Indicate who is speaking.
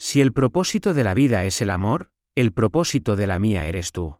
Speaker 1: Si el propósito de la vida es el amor, el propósito de la mía eres tú.